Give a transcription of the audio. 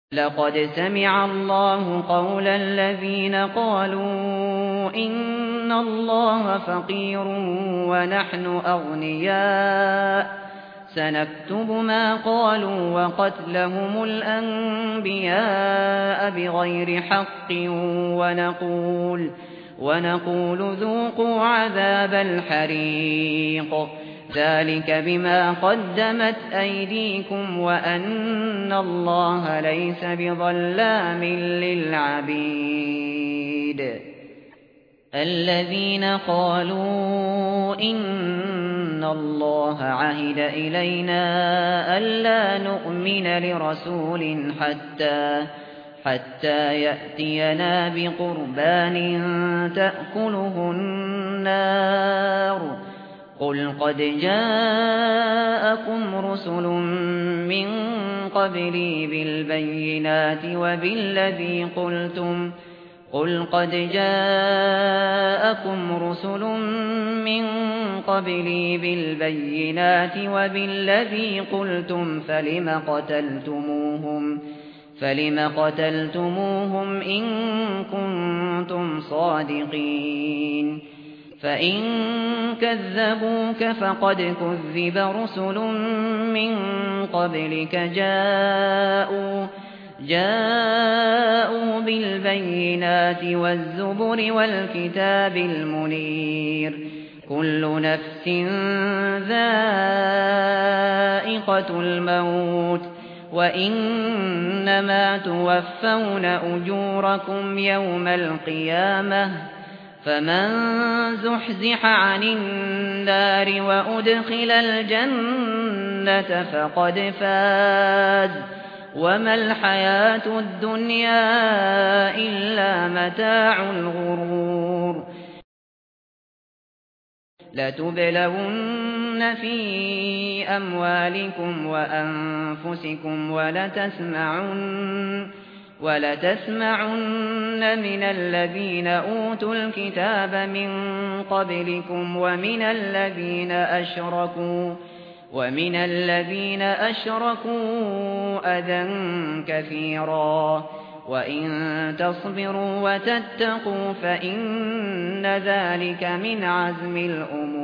لقد سمع الله قول الذين قالوا إن الله فقير ونحن أغنياء سنكتب ما قالوا وقتلهم الأنبياء بغير حق ونقول ذوقوا عذاب الحريق ذلك بما قدمت أيديكم وأن الله ليس بظلام للعبيد الذين قالوا إن الله عهد إلينا ألا نؤمن لرسول حتى يأتينا بقربان تأكله النار قل قد جاءكم رسل من قبلي بالبينات وبالذي قلتم فلم قتلتموهم إن كنتم صادقين فإن كذبوك فقد كذب رسل من قبلك جاءوا بالبينات والزبر والكتاب المنير كل نفس ذائقة الموت وإنما توفون أجوركم يوم القيامة فمن زحزح عن النار وأدخل الجنة فقد فاز وما الحياة الدنيا إلا متاع الغرور لتبلون في أموالكم وأنفسكم ولتسمعن من الذين أوتوا الكتاب من قبلكم ومن الذين أشركوا أذى كثيرا وإن تصبروا وتتقوا فإن ذلك من عزم الأمور